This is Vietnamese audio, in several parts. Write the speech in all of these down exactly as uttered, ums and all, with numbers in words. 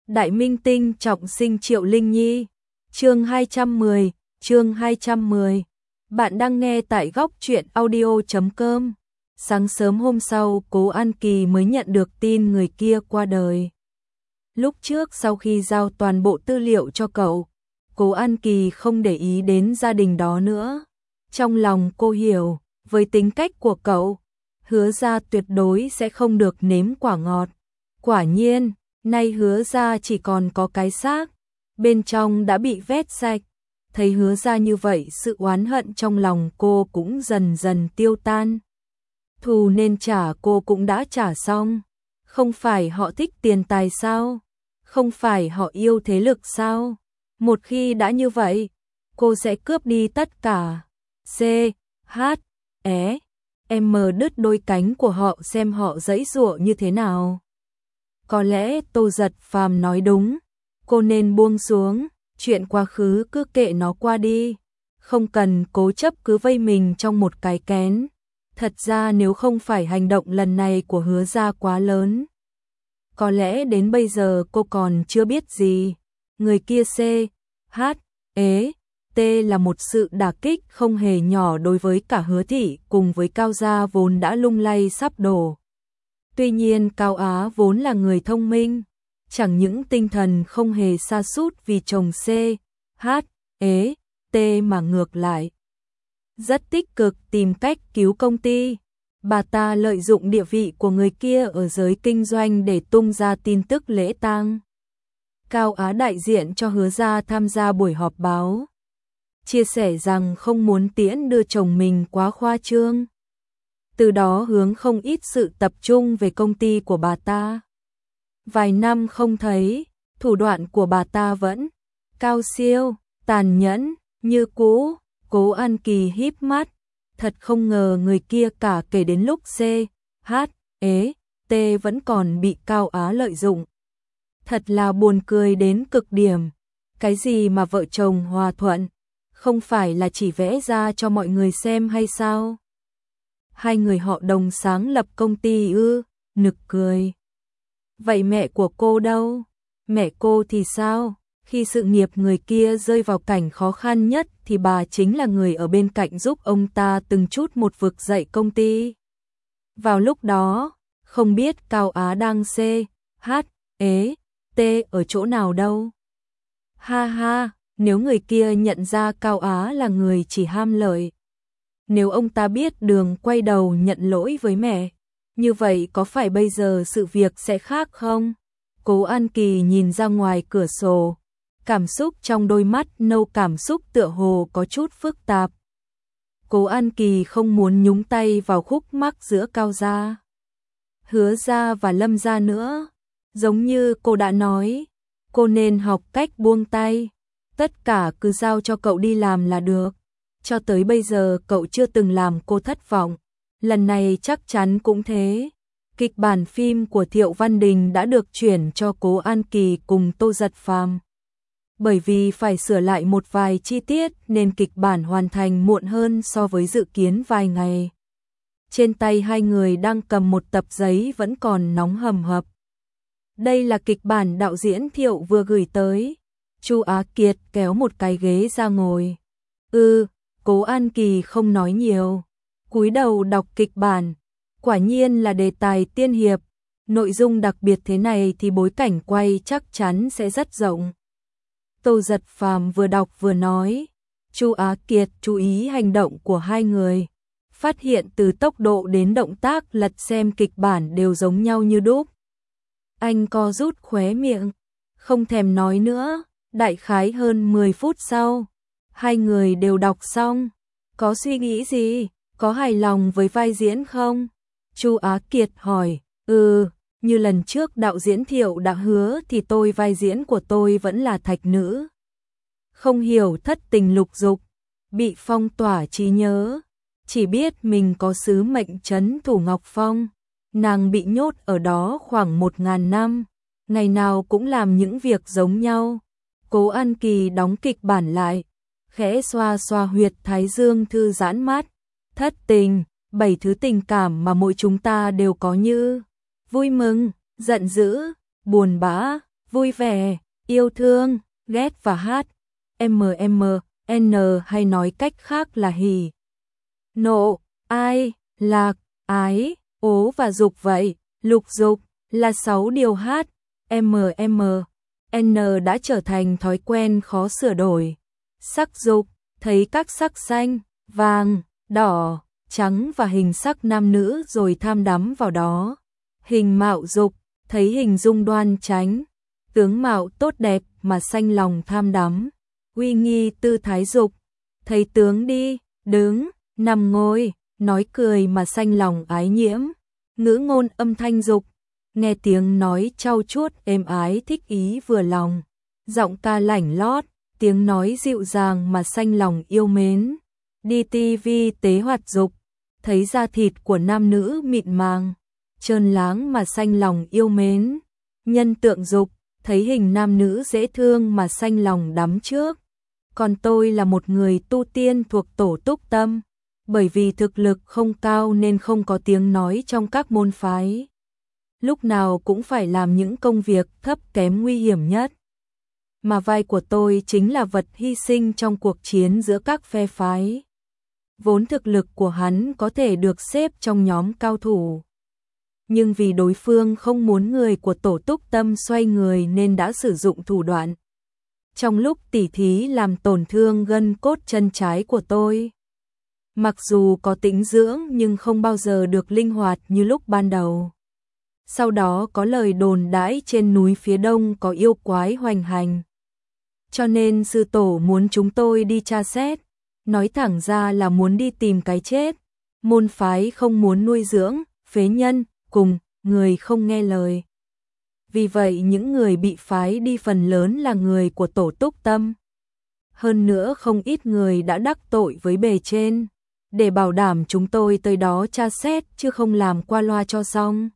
Đại minh tinh trọng sinh Triệu Linh Nhi. Chương hai trăm mười, chương hai trăm mười. Bạn đang nghe tại góc truyện audio chấm com. Sáng sớm hôm sau, Cố An Kỳ mới nhận được tin người kia qua đời. Lúc trước sau khi giao toàn bộ tư liệu cho cậu, Cố An Kỳ không để ý đến gia đình đó nữa. Trong lòng cô hiểu, với tính cách của cậu, Hứa Gia tuyệt đối sẽ không được nếm quả ngọt. Quả nhiên, nay Hứa Gia chỉ còn có cái xác, bên trong đã bị vét sạch. Thấy Hứa Gia như vậy, sự oán hận trong lòng cô cũng dần dần tiêu tan. Thù nên trả cô cũng đã trả xong. Không phải họ thích tiền tài sao? Không phải họ yêu thế lực sao? Một khi đã như vậy, cô sẽ cướp đi tất cả. C, H, E, M đứt đôi cánh của họ xem họ giãy giụa như thế nào. Có lẽ Tô Giật Phàm nói đúng, cô nên buông xuống, chuyện quá khứ cứ kệ nó qua đi, không cần cố chấp cứ vây mình trong một cái kén. Thật ra nếu không phải hành động lần này của Hứa Gia quá lớn, có lẽ đến bây giờ cô còn chưa biết gì. Người kia C, H, E, T là một sự đả kích không hề nhỏ đối với cả Hứa thị cùng với Cao gia vốn đã lung lay sắp đổ. Tuy nhiên Cao Á vốn là người thông minh, chẳng những tinh thần không hề sa sút vì chồng C, H, E, T mà ngược lại rất tích cực tìm cách cứu công ty. Bà ta lợi dụng địa vị của người kia ở giới kinh doanh để tung ra tin tức lễ tang. Cao Á đại diện cho Hứa Gia tham gia buổi họp báo, chia sẻ rằng không muốn tiễn đưa chồng mình quá khoa trương. Từ đó hướng không ít sự tập trung về công ty của bà ta. Vài năm không thấy, thủ đoạn của bà ta vẫn cao siêu, tàn nhẫn, như cũ. Cố An Kỳ híp mắt, thật không ngờ người kia cả kể đến lúc C, H, E, T vẫn còn bị Cao Á lợi dụng. Thật là buồn cười đến cực điểm. Cái gì mà vợ chồng hòa thuận, không phải là chỉ vẽ ra cho mọi người xem hay sao? Hai người họ đồng sáng lập công ty ư? Nực cười. Vậy mẹ của cô đâu? Mẹ cô thì sao? Khi sự nghiệp người kia rơi vào cảnh khó khăn nhất thì bà chính là người ở bên cạnh giúp ông ta từng chút một vực dậy công ty. Vào lúc đó, không biết Cao Á đang C, H, E, T ở chỗ nào đâu. Ha ha, nếu người kia nhận ra Cao Á là người chỉ ham lợi, nếu ông ta biết đường quay đầu nhận lỗi với mẹ, như vậy có phải bây giờ sự việc sẽ khác không? Cố An Kỳ nhìn ra ngoài cửa sổ, cảm xúc trong đôi mắt nâu cảm xúc tựa hồ có chút phức tạp. Cố An Kỳ không muốn nhúng tay vào khúc mắc giữa Cao gia, Hứa gia và Lâm gia nữa. Giống như cô đã nói, cô nên học cách buông tay, tất cả cứ giao cho cậu đi làm là được. Cho tới bây giờ cậu chưa từng làm cô thất vọng, lần này chắc chắn cũng thế. Kịch bản phim của Thiệu Văn Đình đã được chuyển cho Cố An Kỳ cùng Tô Giật Phàm. Bởi vì phải sửa lại một vài chi tiết nên kịch bản hoàn thành muộn hơn so với dự kiến vài ngày. Trên tay hai người đang cầm một tập giấy vẫn còn nóng hầm hập. Đây là kịch bản đạo diễn Thiệu vừa gửi tới. Chu Á Kiệt kéo một cái ghế ra ngồi. Ừ, Cố An Kỳ không nói nhiều, cúi đầu đọc kịch bản. Quả nhiên là đề tài tiên hiệp, nội dung đặc biệt thế này thì bối cảnh quay chắc chắn sẽ rất rộng. Tô Giật Phàm vừa đọc vừa nói. Chu Á Kiệt chú ý hành động của hai người, phát hiện từ tốc độ đến động tác lật xem kịch bản đều giống nhau như đúc. Anh co rút khóe miệng, không thèm nói nữa. Đại khái hơn mười phút sau, hai người đều đọc xong. Có suy nghĩ gì? Có hài lòng với vai diễn không? Chu Á Kiệt hỏi. Ừ, như lần trước đạo diễn Thiệu đã hứa thì tôi vai diễn của tôi vẫn là thạch nữ. Không hiểu thất tình lục dục, bị phong tỏa trí nhớ, chỉ biết mình có sứ mệnh trấn thủ Ngọc Phong. Nàng bị nhốt ở đó khoảng một ngàn năm, ngày nào cũng làm những việc giống nhau. Cố An Kỳ đóng kịch bản lại, khẽ xoa xoa huyệt thái dương thư giãn mắt. Thất tình, bảy thứ tình cảm mà mỗi chúng ta đều có như vui mừng, giận dữ, buồn bã, vui vẻ, yêu thương, ghét và hát, M M N hay nói cách khác là hỉ, nộ, ai, lạc, ái, ố và dục vậy. Lục dục là sáu điều hát, M M N đã trở thành thói quen khó sửa đổi. Sắc dục, thấy các sắc xanh, vàng, đỏ, trắng và hình sắc nam nữ rồi tham đắm vào đó. Hình mạo dục, thấy hình dung đoan chánh, tướng mạo tốt đẹp mà sanh lòng tham đắm. Uy nghi tư thái dục, thấy tướng đi, đứng, nằm ngồi, nói cười mà sanh lòng ái nhiễm. Ngữ ngôn âm thanh dục, nghe tiếng nói trau chuốt êm ái thích ý vừa lòng. Giọng ca lảnh lót, tiếng nói dịu dàng mà sanh lòng yêu mến. Đi ti vi tế hoạt dục, thấy da thịt của nam nữ mịn màng, trơn láng mà sanh lòng yêu mến. Nhân tượng dục, thấy hình nam nữ dễ thương mà sanh lòng đắm trước. Còn tôi là một người tu tiên thuộc tổ túc tâm, bởi vì thực lực không cao nên không có tiếng nói trong các môn phái. Lúc nào cũng phải làm những công việc thấp kém nguy hiểm nhất. Mà vai của tôi chính là vật hy sinh trong cuộc chiến giữa các phe phái. Vốn thực lực của hắn có thể được xếp trong nhóm cao thủ. Nhưng vì đối phương không muốn người của tổ túc tâm xoay người nên đã sử dụng thủ đoạn. Trong lúc tỉ thí làm tổn thương gân cốt chân trái của tôi. Mặc dù có tĩnh dưỡng nhưng không bao giờ được linh hoạt như lúc ban đầu. Sau đó có lời đồn đãi trên núi phía đông có yêu quái hoành hành. Cho nên sư tổ muốn chúng tôi đi tra xét, nói thẳng ra là muốn đi tìm cái chết. Môn phái không muốn nuôi dưỡng, phế nhân, cùng, người không nghe lời. Vì vậy những người bị phái đi phần lớn là người của tổ túc tâm. Hơn nữa không ít người đã đắc tội với bề trên. Để bảo đảm chúng tôi tới đó tra xét chứ không làm qua loa cho xong.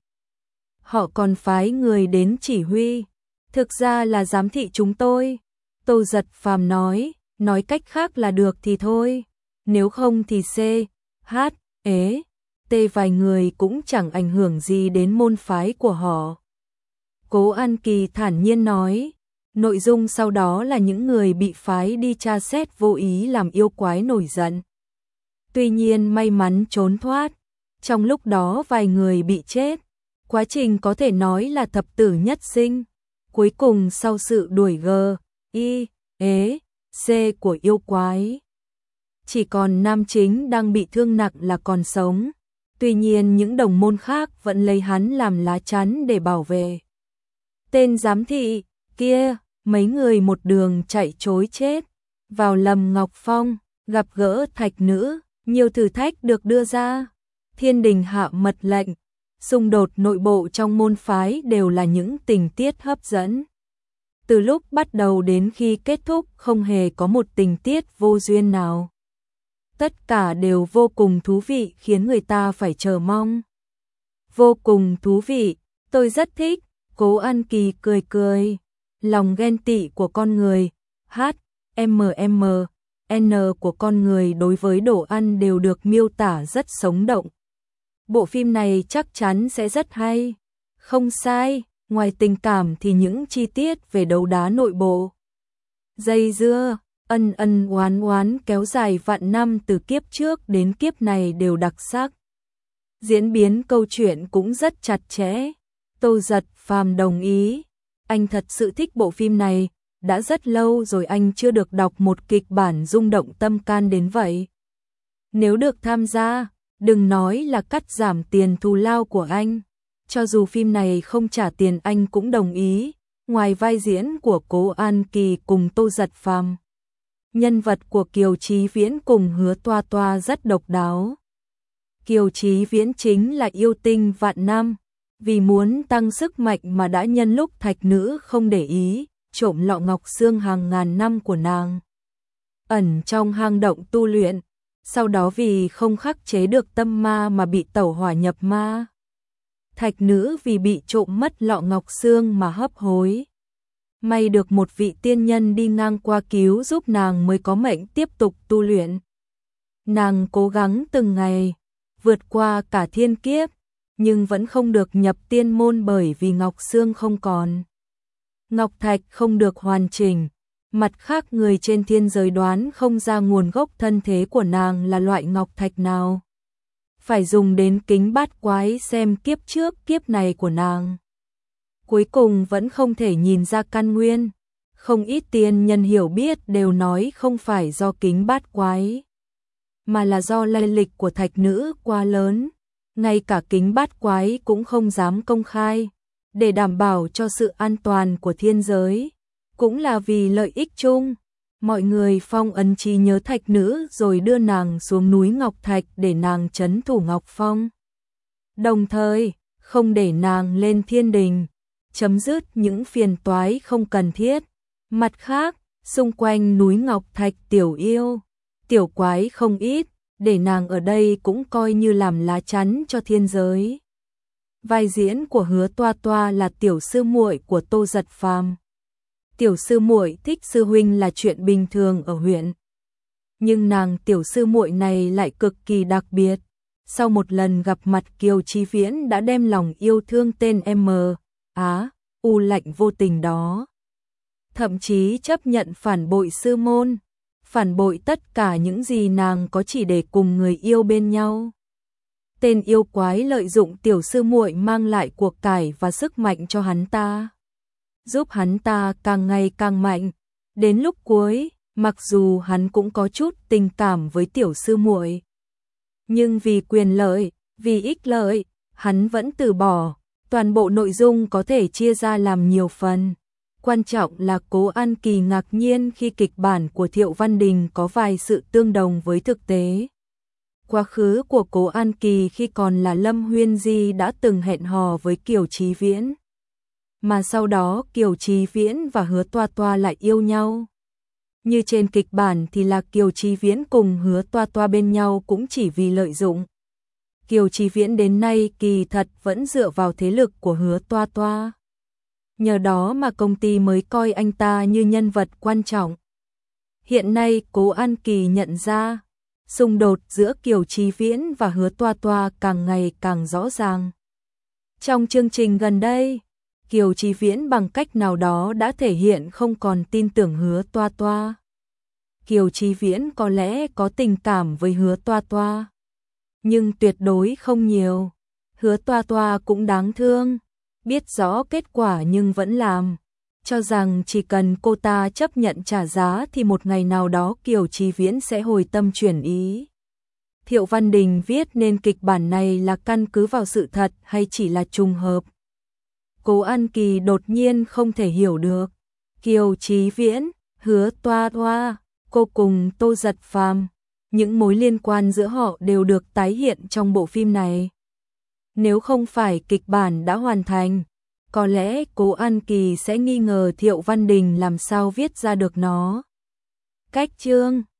Họ còn phái người đến chỉ huy, thực ra là giám thị chúng tôi. Tô Giật Phàm nói, nói cách khác là được thì thôi, nếu không thì C, H, ế, T vài người cũng chẳng ảnh hưởng gì đến môn phái của họ. Cố An Kỳ thản nhiên nói, nội dung sau đó là những người bị phái đi tra xét vô ý làm yêu quái nổi giận. Tuy nhiên may mắn trốn thoát, trong lúc đó vài người bị chết. Quá trình có thể nói là thập tử nhất sinh. Cuối cùng sau sự đuổi g, y, ế, c của yêu quái, chỉ còn nam chính đang bị thương nặng là còn sống. Tuy nhiên những đồng môn khác vẫn lấy hắn làm lá chắn để bảo vệ. Tên giám thị kia, mấy người một đường chạy trối chết. Vào Lâm Ngọc Phong, gặp gỡ thạch nữ, nhiều thử thách được đưa ra. Thiên đình hạ mật lệnh, xung đột nội bộ trong môn phái đều là những tình tiết hấp dẫn. Từ lúc bắt đầu đến khi kết thúc không hề có một tình tiết vô duyên nào. Tất cả đều vô cùng thú vị khiến người ta phải chờ mong. Vô cùng thú vị, tôi rất thích. Cố An Kỳ cười cười. Lòng ghen tị của con người, H, M M, N của con người đối với đồ ăn đều được miêu tả rất sống động. Bộ phim này chắc chắn sẽ rất hay. Không sai, ngoài tình cảm thì những chi tiết về đấu đá nội bộ, dây dưa, ân ân oán oán kéo dài vạn năm từ kiếp trước đến kiếp này đều đặc sắc. Diễn biến câu chuyện cũng rất chặt chẽ. Tô Giật Phàm đồng ý. Anh thật sự thích bộ phim này, đã rất lâu rồi anh chưa được đọc một kịch bản rung động tâm can đến vậy. Nếu được tham gia, đừng nói là cắt giảm tiền thù lao của anh. Cho dù phim này không trả tiền anh cũng đồng ý. Ngoài vai diễn của Cố An Kỳ cùng Tô Giật Phàm, nhân vật của Kiều Chí Viễn cùng Hứa Toa Toa rất độc đáo. Kiều Chí Viễn chính là yêu tinh vạn năm, vì muốn tăng sức mạnh mà đã nhân lúc thạch nữ không để ý, trộm lọ ngọc xương hàng ngàn năm của nàng, ẩn trong hang động tu luyện, sau đó vì không khắc chế được tâm ma mà bị tẩu hỏa nhập ma. Thạch nữ vì bị trộm mất lọ ngọc xương mà hấp hối. May được một vị tiên nhân đi ngang qua cứu giúp nàng mới có mệnh tiếp tục tu luyện. Nàng cố gắng từng ngày, vượt qua cả thiên kiếp, nhưng vẫn không được nhập tiên môn bởi vì ngọc xương không còn. ngọc thạch không được hoàn chỉnh. Mặt khác người trên thiên giới đoán không ra nguồn gốc thân thế của nàng là loại ngọc thạch nào. Phải dùng đến kính bát quái xem kiếp trước kiếp này của nàng. Cuối cùng vẫn không thể nhìn ra căn nguyên. Không ít tiên nhân hiểu biết đều nói không phải do kính bát quái, mà là do lai lịch của thạch nữ quá lớn. Ngay cả kính bát quái cũng không dám công khai, để đảm bảo cho sự an toàn của thiên giới. Cũng là vì lợi ích chung, mọi người phong ấn trí nhớ thạch nữ rồi đưa nàng xuống núi Ngọc Thạch để nàng trấn thủ Ngọc Phong. Đồng thời, không để nàng lên thiên đình, chấm dứt những phiền toái không cần thiết. Mặt khác, xung quanh núi Ngọc Thạch tiểu yêu, tiểu quái không ít, để nàng ở đây cũng coi như làm lá chắn cho thiên giới. Vai diễn của Hứa Toa Toa là tiểu sư muội của Tô Giật Phàm. Tiểu sư muội thích sư huynh là chuyện bình thường ở huyện. Nhưng nàng tiểu sư muội này lại cực kỳ đặc biệt. Sau một lần gặp mặt Kiều Chí Viễn đã đem lòng yêu thương tên M. Á, U lạnh vô tình đó. Thậm chí chấp nhận phản bội sư môn, phản bội tất cả những gì nàng có chỉ để cùng người yêu bên nhau. Tên yêu quái lợi dụng tiểu sư muội mang lại cuộc cải và sức mạnh cho hắn ta, giúp hắn ta càng ngày càng mạnh. Đến lúc cuối, mặc dù hắn cũng có chút tình cảm với tiểu sư muội, nhưng vì quyền lợi, vì ích lợi, hắn vẫn từ bỏ. Toàn bộ nội dung có thể chia ra làm nhiều phần. Quan trọng là Cố An Kỳ ngạc nhiên khi kịch bản của Thiệu Văn Đình có vài sự tương đồng với thực tế. Quá khứ của Cố An Kỳ khi còn là Lâm Huyên Di đã từng hẹn hò với Kiều Chí Viễn, mà sau đó Kiều Chí Viễn và Hứa Toa Toa lại yêu nhau. Như trên kịch bản thì là Kiều Chí Viễn cùng Hứa Toa Toa bên nhau cũng chỉ vì lợi dụng. Kiều Chí Viễn đến nay kỳ thật vẫn dựa vào thế lực của Hứa Toa Toa. Nhờ đó mà công ty mới coi anh ta như nhân vật quan trọng. Hiện nay Cố An Kỳ nhận ra, xung đột giữa Kiều Chí Viễn và Hứa Toa Toa càng ngày càng rõ ràng. Trong chương trình gần đây, Kiều Chí Viễn bằng cách nào đó đã thể hiện không còn tin tưởng Hứa Toa Toa. Kiều Chí Viễn có lẽ có tình cảm với Hứa Toa Toa, nhưng tuyệt đối không nhiều. Hứa Toa Toa cũng đáng thương, biết rõ kết quả nhưng vẫn làm, cho rằng chỉ cần cô ta chấp nhận trả giá thì một ngày nào đó Kiều Chí Viễn sẽ hồi tâm chuyển ý. Thiệu Văn Đình viết nên kịch bản này là căn cứ vào sự thật hay chỉ là trùng hợp? Cố An Kỳ đột nhiên không thể hiểu được. Kiều Chí Viễn, Hứa Toa Toa, cô cùng Tô Giật Phàm, những mối liên quan giữa họ đều được tái hiện trong bộ phim này. Nếu không phải kịch bản đã hoàn thành, có lẽ Cố An Kỳ sẽ nghi ngờ Thiệu Văn Đình làm sao viết ra được nó. Cách chương